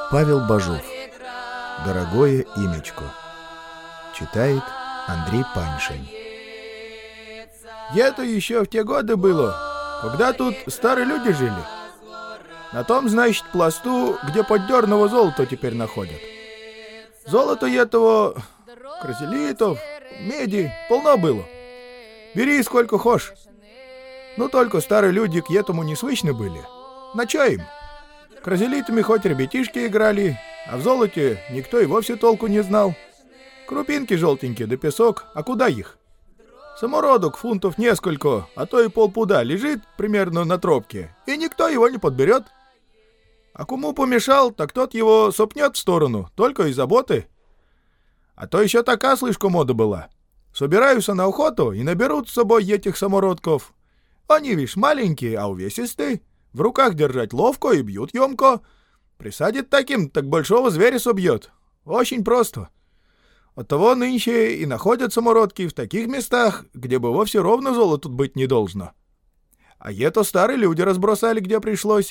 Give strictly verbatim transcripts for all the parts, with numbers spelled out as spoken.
Павел Бажов. Дорогое имечко. Читает Андрей Паншин. Это еще в те годы было, когда тут старые люди жили. На том, значит, пласту, где поддерного золота теперь находят. Золота этого, красилитов, меди полно было. Бери сколько хочешь. Ну, только старые люди к этому не свычны были. На чё им? Красилитами хоть ребятишки играли, а в золоте никто и вовсе толку не знал. Крупинки желтенькие да песок, а куда их? Самородок фунтов несколько, а то и полпуда лежит примерно на тропке, и никто его не подберет. А кому помешал, так тот его сопнет в сторону, только из заботы. А то еще такая, слышка, мода была. Собираются на охоту и наберут с собой этих самородков. Они, видишь, маленькие, а увесистые. В руках держать ловко и бьют емко. Присадит таким, так большого зверя собьет. Очень просто. Оттого нынче и находят самородки в таких местах, где бы вовсе ровно золото тут быть не должно. А это старые люди разбросали, где пришлось.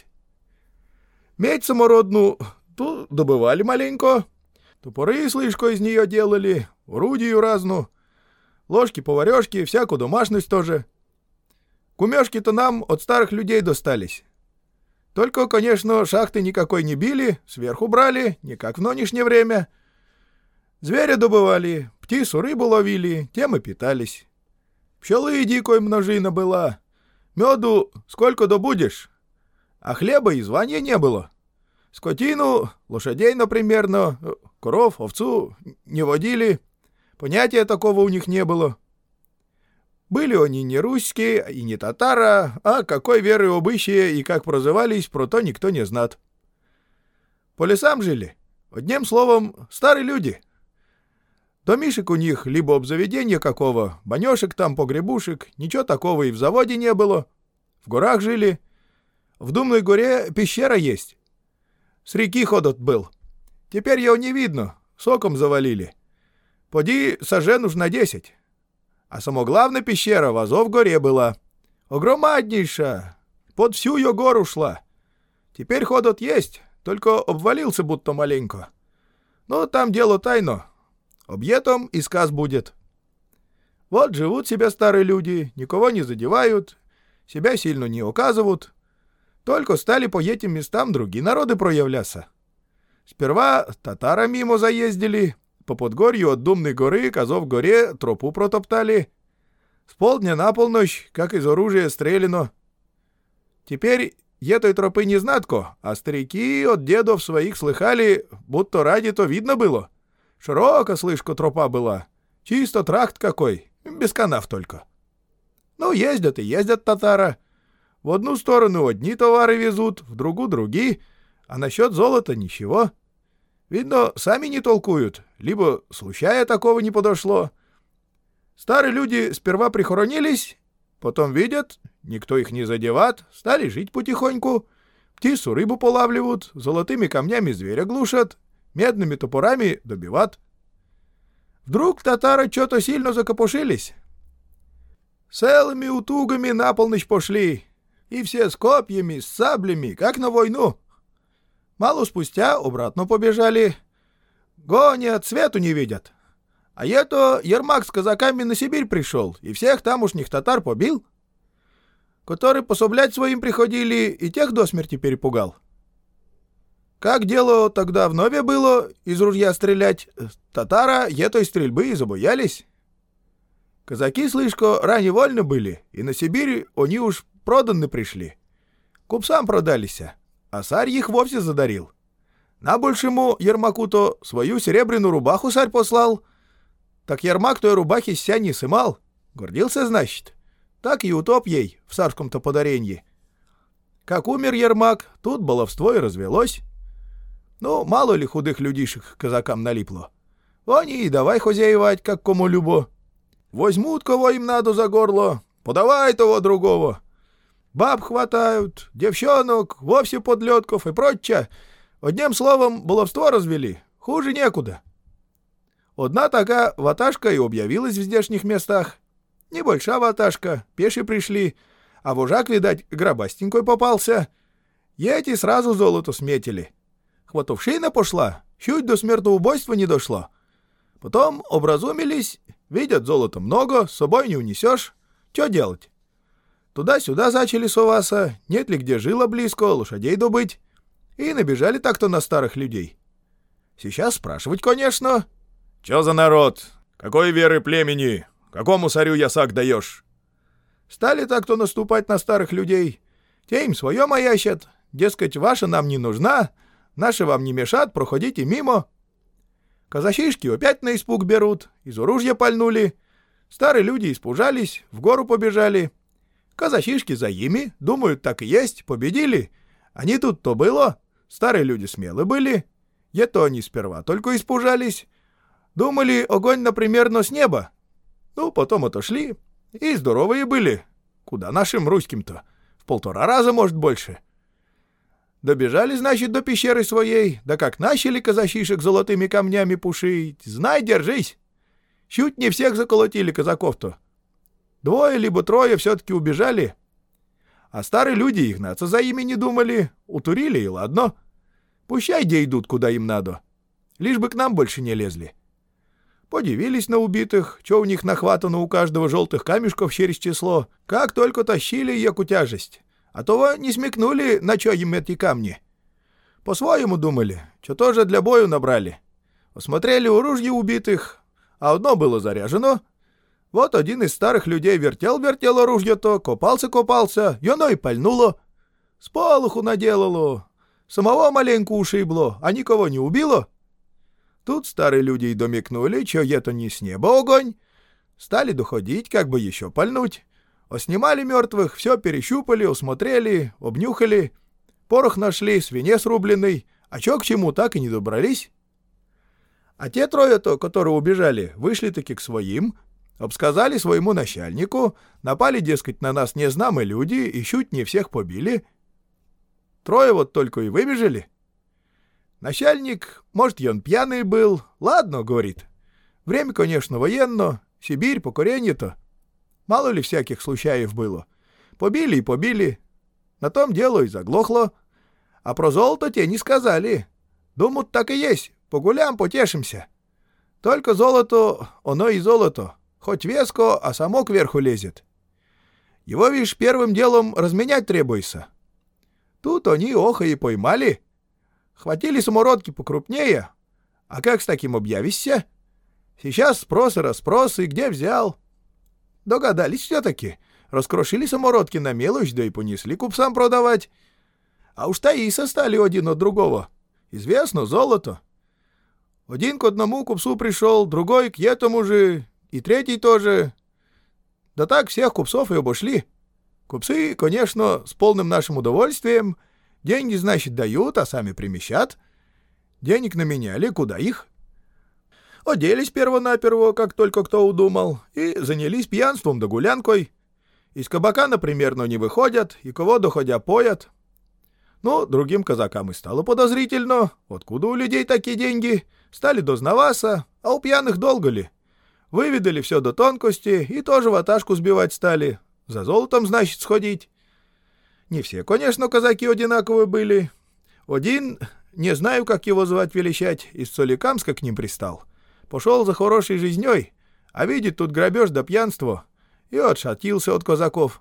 Медь самородную тут добывали маленько. Топоры, слышко, из нее делали, орудию разную. Ложки-поварешки, всякую домашность тоже. Кумешки-то нам от старых людей достались. Только, конечно, шахты никакой не били, сверху брали, не как в нынешнее время. Зверя добывали, птицу, рыбу ловили, тем и питались. Пчелы дикой множина была. Меду сколько добудешь, а хлеба и звания не было. Скотину, лошадей, например, коров, овцу не водили. Понятия такого у них не было. Были они не русские и не татара, а какой веры обычаи и как прозывались, про то никто не знат. По лесам жили. Одним словом, старые люди. Домишек у них либо обзаведения какого, банешек там, погребушек, ничего такого и в заводе не было. В горах жили. В Думной горе пещера есть. С реки ходот был. Теперь его не видно, соком завалили. Поди сажен уж на десять. А само главная пещера в Азов горе была. Огромаднейшая. Под всю ее гору шла. Теперь ходот есть, только обвалился будто маленько. Но там дело тайно. Об этом и сказ будет. Вот живут себе старые люди, никого не задевают, себя сильно не указывают. Только стали по этим местам другие народы проявляться. Сперва татары мимо заездили, по подгорью от Думной горы к Азов горе тропу протоптали. С полдня на полночь, как из оружия стреляно. Теперь этой тропы не знатко, а старики от дедов своих слыхали, будто ради то видно было. Широко, слышко, тропа была. Чисто тракт какой, без канав только. Ну, ездят и ездят татары. В одну сторону одни товары везут, в другую другие, а насчет золота ничего. Видно, сами не толкуют, либо случая такого не подошло. Старые люди сперва прихоронились, потом видят, никто их не задеват, стали жить потихоньку, птицу рыбу полавливают, золотыми камнями зверя глушат, медными топорами добиват. Вдруг татары что-то сильно закопошились. Целыми утугами на полночь пошли, и все с копьями, с саблями, как на войну. Мало спустя обратно побежали. Гонят, свету не видят. А это Ермак с казаками на Сибирь пришел, и всех тамошних татар побил. Которые пособлять своим приходили, и тех до смерти перепугал. Как дело тогда вновь было из ружья стрелять, татара этой стрельбы и забоялись. Казаки, слышко, ранее вольны были, и на Сибирь они уж проданы пришли. Купцам продались, а царь их вовсе задарил. На большему Ермаку-то свою серебряную рубаху царь послал. Так Ермак той рубахи с ся не сымал. Гордился, значит. Так и утоп ей в царском-то подаренье. Как умер Ермак, тут баловство и развелось. Ну, мало ли худых людишек казакам налипло. Они и давай хозяевать, как кому любо. Возьмут, кого им надо за горло, подавай того другого. Баб хватают, девчонок, вовсе подлетков и прочее. Одним словом, баловство развели, хуже некуда. Одна такая ваташка и объявилась в здешних местах. Небольшая ваташка, пеши пришли, а вожак, видать, гробастенькой попался. И эти сразу золото сметили. хватовщина пошла, чуть до смертоубойства не дошло. Потом образумились, видят, золота много, с собой не унесешь. Что делать? Туда-сюда зачали соваться, нет ли где жило близко, лошадей добыть. И набежали так-то на старых людей. Сейчас спрашивать, конечно. Чё за народ? Какой веры племени? Какому царю ясак даешь? Стали так-то наступать на старых людей. Те им свое маящат. Дескать, ваша нам не нужна, наши вам не мешат, проходите мимо. Казачишки опять на испуг берут, из оружия пальнули. Старые люди испужались, в гору побежали. Казачишки за ими, думают, так и есть, победили. Они тут то было, старые люди смелы были. Ето они сперва только испужались. Думали, огонь, например, но с неба. Ну, потом отошли, и здоровые были. Куда нашим русским-то? В полтора раза, может, больше. Добежали, значит, до пещеры своей, да как начали казачишек золотыми камнями пушить, знай, держись. Чуть не всех заколотили казаков-то. Двое либо трое все-таки убежали. А старые люди их гнаться за ими не думали, утурили и ладно. Пущай где идут, куда им надо. Лишь бы к нам больше не лезли. Подивились на убитых, что у них нахватано у каждого желтых камешков через число, как только тащили яку тяжесть. А то не смекнули, на чё им эти камни. По-своему думали, что тоже для бою набрали. Осмотрели оружие убитых, а одно было заряжено. Вот один из старых людей вертел-вертел оружие-то, копался-копался, и оно и пальнуло. Сполоху наделало. Самого маленько ушибло, а никого не убило. Тут старые люди и домикнули, что это не с неба огонь. Стали доходить, как бы еще пальнуть. Оснимали мертвых, все перещупали, осмотрели, обнюхали. Порох нашли, свинец рубленый, а чё к чему, так и не добрались. А те трое-то, которые убежали, вышли-таки к своим, обсказали своему начальнику, напали, дескать, на нас незнамые люди и чуть не всех побили. Трое вот только и выбежали. Начальник, может, и он пьяный был, ладно, говорит. Время, конечно, военно, Сибирь, покорение-то. Мало ли всяких случаев было. Побили и побили. На том дело и заглохло. А про золото те не сказали. Думают, так и есть. Погулям, потешимся. Только золото, оно и золото. Хоть веско, а само кверху лезет. Его, видишь, первым делом разменять требуется. Тут они охо и поймали. Хватили самородки покрупнее. А как с таким объявишься? Сейчас спрос и расспрос, и где взял? Догадались все-таки. Раскрошили самородки на мелочь, да и понесли купцам продавать. А уж таиса стали один от другого. Известно, золото. Один к одному купцу пришел, другой к этому же, и третий тоже. Да так всех купцов и обошли. Купцы, конечно, с полным нашим удовольствием. Деньги, значит, дают, а сами примещат. Денег наменяли, куда их? Оделись перво-наперво, как только кто удумал, и занялись пьянством да гулянкой. Из кабака, например, но не выходят, и кого доходя поят. Ну, другим казакам и стало подозрительно, откуда у людей такие деньги. Стали дознаваться, а у пьяных долго ли? Выведали все до тонкости и тоже ваташку сбивать стали. За золотом, значит, сходить. Не все, конечно, казаки одинаковые были. Один, не знаю, как его звать величать, из Соликамска к ним пристал. Пошел за хорошей жизней, а видит тут грабеж да пьянство, и отшатился от казаков.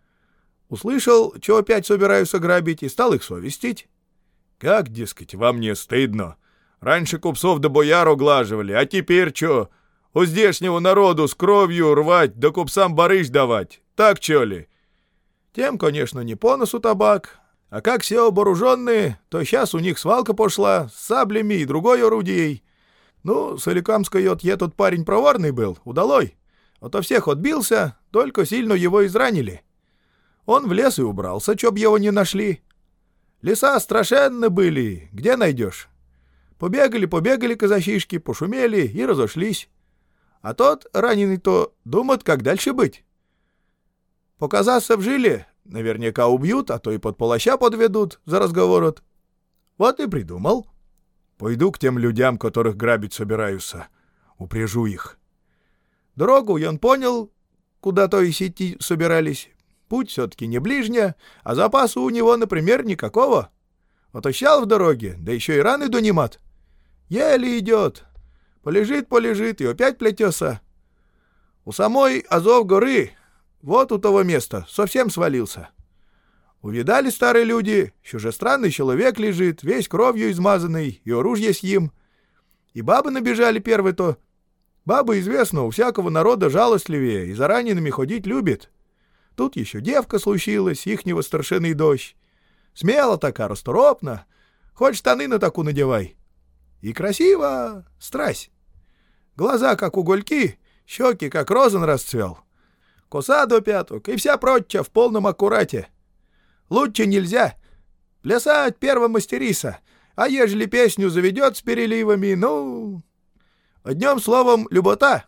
Услышал, что опять собираются грабить, и стал их совестить. Как, дескать, вам не стыдно? Раньше купцов да бояр оглаживали, а теперь что? У здешнего народу с кровью рвать, да купцам барыш давать. Так чё ли? Тем, конечно, не по носу табак. А как все оборуженные, то сейчас у них свалка пошла с саблями и другой орудией. Ну, Соликамской от е тот парень проворный был, удалой. Ото всех отбился, только сильно его изранили. Он в лес и убрался, чтоб его не нашли. Леса страшенно были, где найдешь? Побегали-побегали казачишки, пошумели и разошлись. А тот, раненый-то, думает, как дальше быть. Показаться в жиле, наверняка убьют, а то и под палача подведут за разговорот. Вот и придумал. Пойду к тем людям, которых грабить собираются. Упряжу их. Дорогу он понял, куда то и идти собирались. Путь все-таки не ближняя, а запасу у него, например, никакого. Отощал в дороге, да еще и раны донимат. Еле идет. Полежит-полежит и опять плетется. У самой Азов горы, вот у того места, совсем свалился. Увидали старые люди, чужестранный человек лежит, весь кровью измазанный, и оружие с ним. И бабы набежали первые-то. Бабы, известно, у всякого народа жалостливее и за ранеными ходить любит. Тут еще девка случилась, ихнего старшины дочь. Смело такая, расторопна, хоть штаны на таку надевай. И красиво, страсть. Глаза, как угольки, щеки, как розан расцвел. Коса до пяток и вся прочая в полном аккурате. Лучше нельзя. Плясать первого мастериса, а ежели песню заведет с переливами, ну... Одним словом, любота.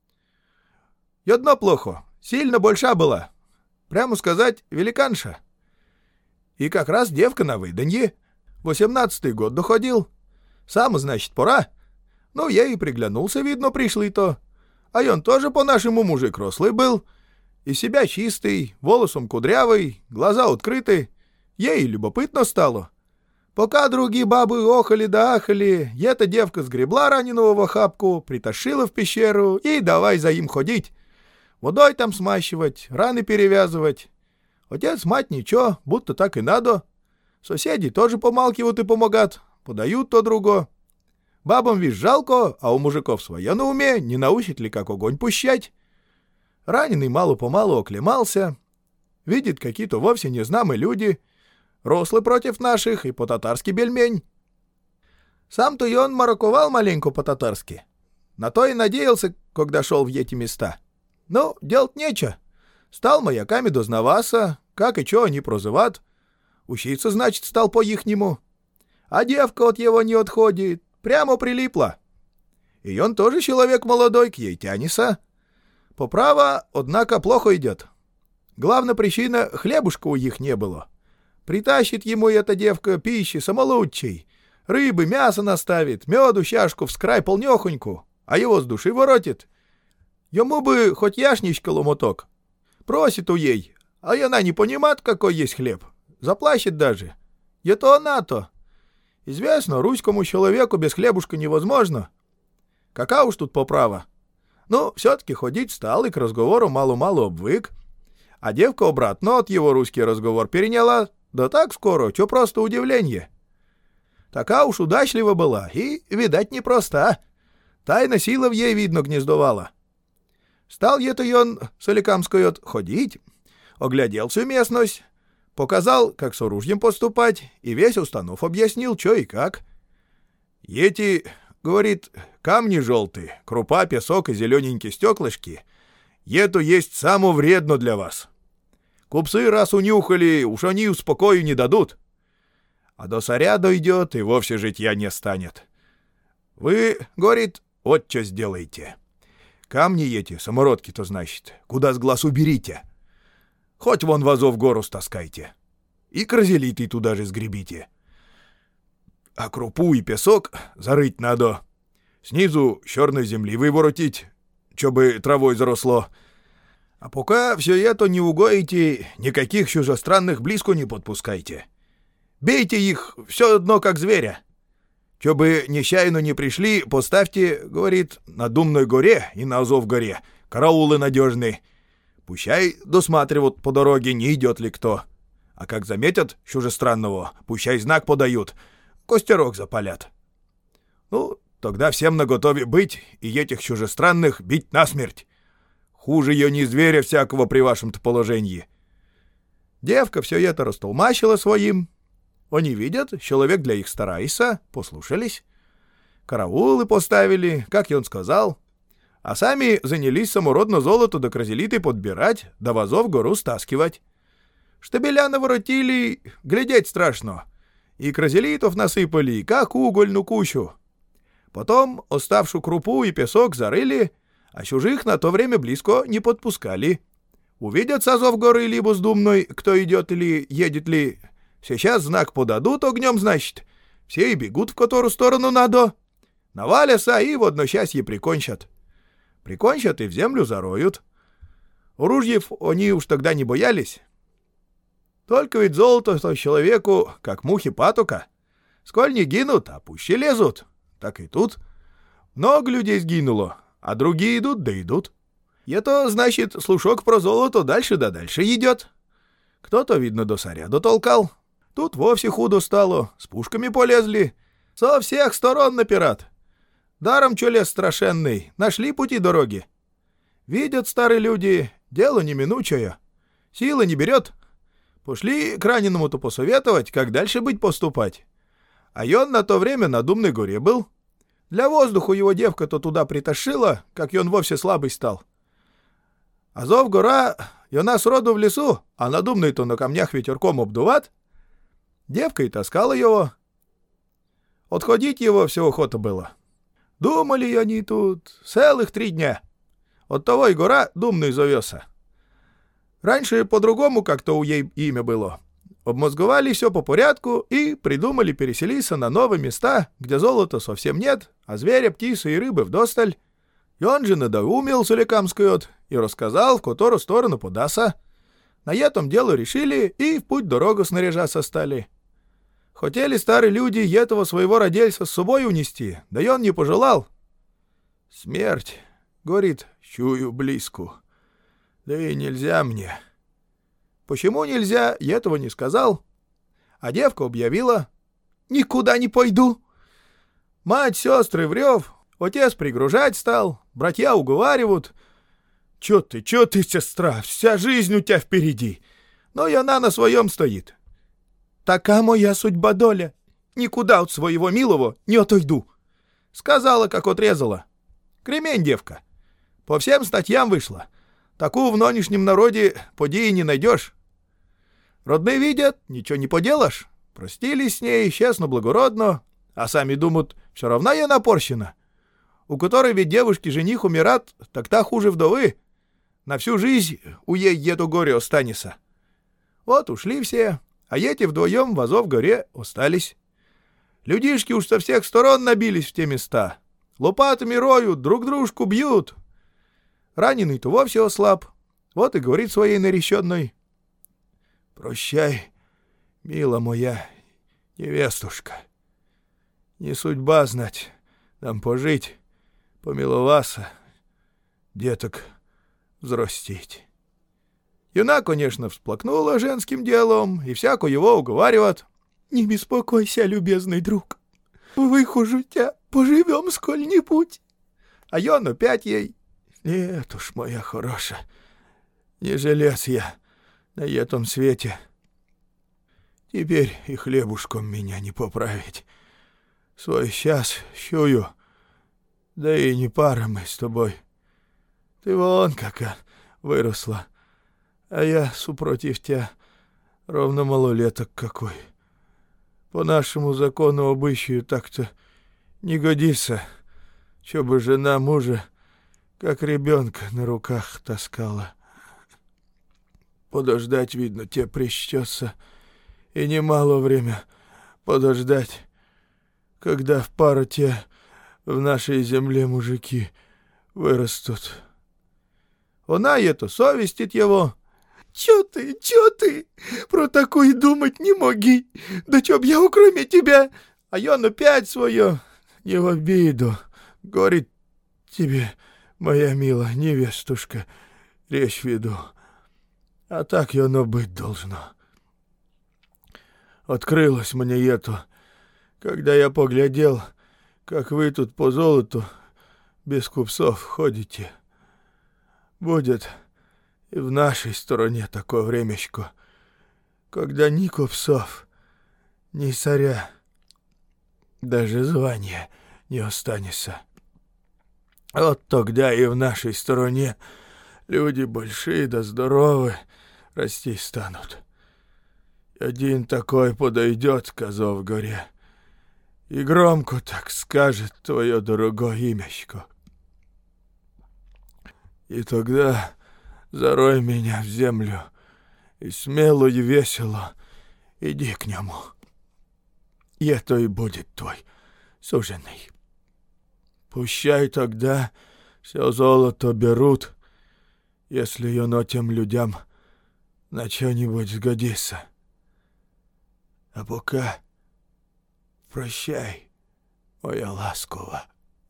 И одно плохо, сильно больша была. Прямо сказать, великанша. И как раз девка на выданье. Восемнадцатый год доходил. Сам, значит, пора. Ну, я и приглянулся, видно, пришли-то. А он тоже по-нашему мужик рослый был. Из себя чистый, волосом кудрявый, глаза открыты. Ей любопытно стало. Пока другие бабы охали да ахали, эта девка сгребла раненого в охапку, притащила в пещеру и давай за им ходить. Водой там смащивать, раны перевязывать. Отец, мать ничего, будто так и надо. Соседи тоже помалкивают и помогают, подают то друго. Бабам вишь жалко, а у мужиков свое на уме, не научит ли как огонь пущать. Раненый мало-помалу оклемался. Видит какие-то вовсе незнамые люди, рослый против наших и по-татарски бельмень. Сам-то и он мараковал маленько по-татарски. На то и надеялся, когда шел в эти места. Ну, делать нечего. Стал маяками дознаваться, как и чё они прозыват. Учиться, значит, стал по-ихнему. А девка от его не отходит, прямо прилипла. И он тоже человек молодой, к ей тянется. Поправа, однако, плохо идет. Главная причина — хлебушка у их не было. Притащит ему эта девка пищи самолучшей. Рыбы, мясо наставит, меду чашку вскрай полнёхоньку, а его с души воротит. Ему бы хоть яшничка ломоток. Просит у ей, а она не понимает, какой есть хлеб. Заплачет даже. Это она-то. Известно, русскому человеку без хлебушка невозможно. Какая уж тут поправа. Ну, все-таки ходить стал и к разговору мало-мало обвык. А девка обратно от его русский разговор переняла. Да так скоро, чё просто удивление. Такая уж удачлива была и, видать, непроста. Тайна сила в ей, видно, гнездовала. Стал ето он, Соликамской от, ходить, оглядел всю местность, показал, как с оружием поступать, и весь установ объяснил, чё и как. Эти, говорит, камни желтые, крупа, песок и зелененькие стеклышки, ето есть само вредно для вас. Купцы раз унюхали, уж они успокою не дадут. А до царя дойдет, и вовсе житья не станет. Вы, говорит, вот что сделаете. Камни эти, самородки-то, значит, куда с глаз уберите. Хоть вон в Азов гору стаскайте. И кразелиты туда же сгребите. А крупу и песок зарыть надо. Снизу черной земли выворотить, чтобы травой заросло. А пока все это не угоите, никаких чужестранных близко не подпускайте. Бейте их все одно, как зверя. Че бы нечаянно не пришли, поставьте, говорит, на Думной горе и на Азов горе караулы надежные. Пущай досматривают по дороге, не идет ли кто. А как заметят чужестранного, пущай знак подают, костерок запалят. Ну, тогда всем наготове быть и этих чужестранных бить насмерть. Хуже ее не зверя всякого при вашем-то положении. Девка все это растолмачила своим. Они видят, человек для их старайся, послушались. Караулы поставили, как и он сказал. А сами занялись самородно золото до кразелиты подбирать, до вазов гору стаскивать. Штабеля наворотили, глядеть страшно. И кразелитов насыпали, как угольную кучу. Потом оставшую крупу и песок зарыли, а чужих на то время близко не подпускали. Увидят с Азов горы либо с Думной, кто идет или едет ли. Сейчас знак подадут огнем, значит. Все и бегут в которую сторону надо. Навалятся и в одночасье прикончат. Прикончат и в землю зароют. Ружьев они уж тогда не боялись. Только ведь золото-то человеку, как мухи патока. Сколь не гинут, а пуще лезут. Так и тут. Много людей сгинуло, а другие идут да идут. И это, значит, слушок про золото дальше да дальше идет. Кто-то, видно, до царя дотолкал. Тут вовсе худо стало, с пушками полезли. Со всех сторон напират. Даром, чё лес страшенный, нашли пути дороги. Видят старые люди, дело неминучее. Сила не берет. Пошли к раненому-то посоветовать, как дальше быть поступать. А он на то время на Думной горе был. Для воздуху его девка-то туда притащила, как он вовсе слабый стал. Азов гора, и она сроду в лесу, а на Думной-то на камнях ветерком обдуват. Девка и таскала его. Отходить его все охота было. Думали они тут целых три дня. Оттого и гора Думной зовётся. Раньше по-другому как-то у ей имя было. Обмозговали все по порядку и придумали переселиться на новые места, где золота совсем нет, а зверя, птицы и рыбы вдосталь. И он же надоумил Соликамскую и рассказал, в которую сторону податься. На этом дело решили и в путь дорогу снаряжаться стали. Хотели старые люди этого своего родельца с собой унести, да и он не пожелал. Смерть, говорит, чую близку. Да и нельзя мне. Почему нельзя, я этого не сказал. А девка объявила: «Никуда не пойду». Мать, сестры в рев, отец пригружать стал, братья уговаривают. «Чё ты, чё ты, сестра, вся жизнь у тебя впереди». Но и она на своем стоит. «Така моя судьба доля, никуда от своего милого не отойду», — сказала, как отрезала. Кремень девка. По всем статьям вышла. Такую в нынешнем народе поди и не найдешь. Родные видят, ничего не поделаешь. Простились с ней, честно, благородно, а сами думают, все равно я напорщена. У которой ведь девушки жених умират, так та хуже вдовы. На всю жизнь у ей еду горе останется. Вот ушли все, а эти вдвоем в Азов-горе остались. Людишки уж со всех сторон набились в те места. Лопатами роют, друг дружку бьют. Раненый-то вовсе ослаб. Вот и говорит своей нареченной: «Прощай, мила моя невестушка. Не судьба знать, нам пожить, помиловаться, деток взрастить». И она, конечно, всплакнула женским делом, и всяко его уговаривает: «Не беспокойся, любезный друг, выхожу тебя, поживем сколь-нибудь». А он опять ей: «Нет уж, моя хорошая, не желез я на этом свете. Теперь и хлебушком меня не поправить. Свой час щую, да и не пара мы с тобой. Ты вон какая выросла, а я, супротив тебя, ровно малолеток какой. По нашему закону обычаю так-то не годится, чтобы жена мужа как ребенка на руках таскала. Подождать, видно, тебе причтется, и немало время подождать, когда в пару те в нашей земле мужики вырастут». Она это совестит его. «Чё ты, чё ты? Про такое думать не моги. Да чё б я кроме тебя?» А он опять свое: «Не в обиду, говорит, тебе, моя милая невестушка, речь веду. А так и оно быть должно. Открылось мне это, когда я поглядел, как вы тут по золоту без купцов ходите. Будет и в нашей стороне такое времечко, когда ни купцов, ни царя, даже звания не останется. Вот тогда и в нашей стороне люди большие да здоровые расти станут. Один такой подойдет к Азов-горе и громко так скажет твое дорогое имечко. И тогда зарой меня в землю и смело и весело иди к нему. И это и будет твой суженый. Пущай тогда все золото берут, если оно тем людям на что-нибудь сгодится. А пока прощай, моя ласкова.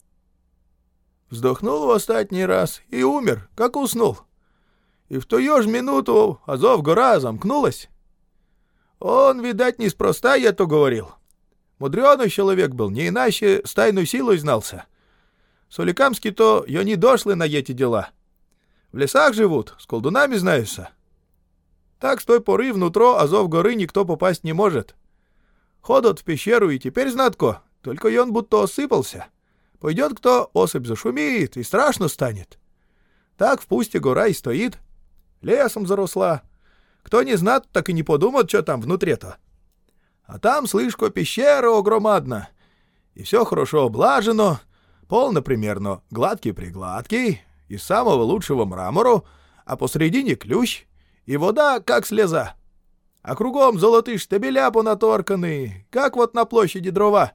Вздохнул в остатний раз и умер, как уснул. И в ту же минуту Азов-гора замкнулась. Он, видать, неспроста я то говорил. Мудрёный человек был, не иначе с тайной силой знался. Соликамский-то я не дошли на эти дела. В лесах живут, с колдунами знаются. Так с той поры внутро Азов-горы никто попасть не может. Ходят в пещеру и теперь знатко, только он будто осыпался. Пойдет кто, осыпь зашумит, и страшно станет. Так в пусте гора и стоит. Лесом заросла. Кто не знат, так и не подумает, что там внутри-то. А там, слышко, пещера огромадна. И все хорошо облажено, пол, например, гладкий-пригладкий, из самого лучшего мрамору, а посредине ключ, и вода, как слеза. А кругом золотые штабеля понаторканы, как вот на площади дрова.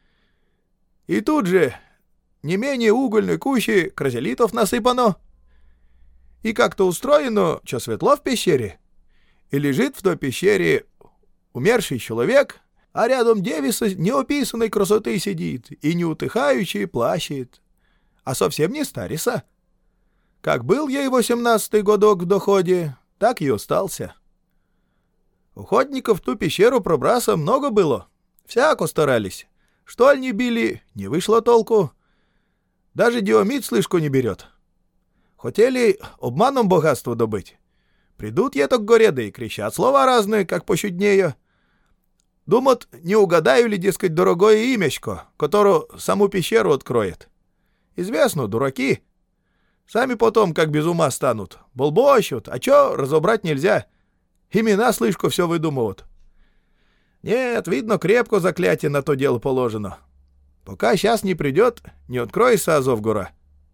И тут же не менее угольной кучи кразелитов насыпано. И как-то устроено, что светло в пещере. И лежит в той пещере умерший человек, а рядом девица неописанной красоты сидит и неутыхающий плачет. А совсем не старица. Как был ей восемнадцатый годок в доходе, так и остался. Уходников в ту пещеру пробраса много было. Всяко старались. Что ли не били, не вышло толку. Даже Диомид слышку не берет. Хотели обманом богатство добыть. Придут ето к горе, да и кричат слова разные, как пощуднее. Думают, не угадаю ли, дескать, дорогое имечко, которое саму пещеру откроет. Известно, дураки. Сами потом, как без ума станут, болбощут, а чё разобрать нельзя. Имена, слышку, все выдумывают. Нет, видно, крепко заклятие на то дело положено. Пока сейчас не придет, не откроется Азов-гора.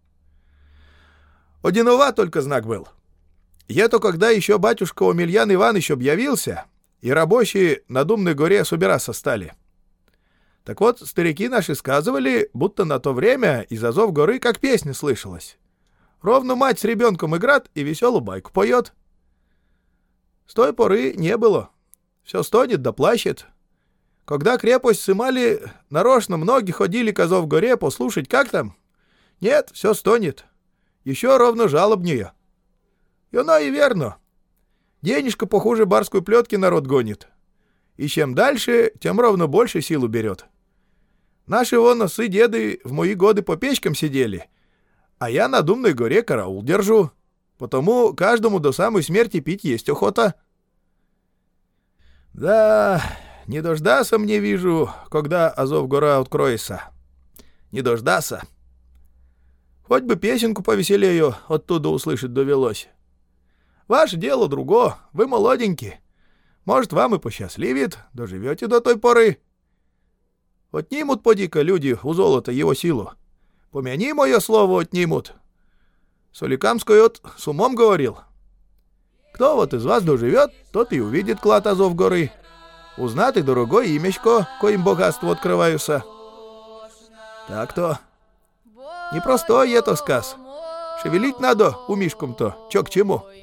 Одинова только знак был. Это когда еще батюшка Омельян Иванович объявился, и рабочие на Думной горе собираться стали. Так вот, старики наши сказывали, будто на то время из Азов-горы как песня слышалась. Ровно мать с ребенком играет и веселую байку поет. С той поры не было. Все стонет да плачет. Когда крепость сымали, нарочно многие ходили к Азов-горе послушать, как там. Нет, все стонет. Еще ровно жалобнее. И оно и верно. Денежка похуже барской плетки народ гонит. И чем дальше, тем ровно больше силу берет. Наши вон носы деды в мои годы по печкам сидели, а я на Думной горе караул держу. Потому каждому до самой смерти пить есть охота. Да, не дождаться мне, вижу, когда Азов-гора откроется. Не дождаться. Хоть бы песенку повеселее оттуда услышать довелось. Ваше дело друго, вы молоденькие. Может, вам и посчастливит, доживете до той поры. Отнимут, поди-ка, люди у золота его силу. Помяни мое слово, отнимут. Соликамский от с умом говорил. Кто вот из вас доживет, тот и увидит клад Азов-горы. Узнать и дорогое имечко, коим богатство открываются. Так-то. Непростой это сказ. Шевелить надо умишком-то, чё к чему.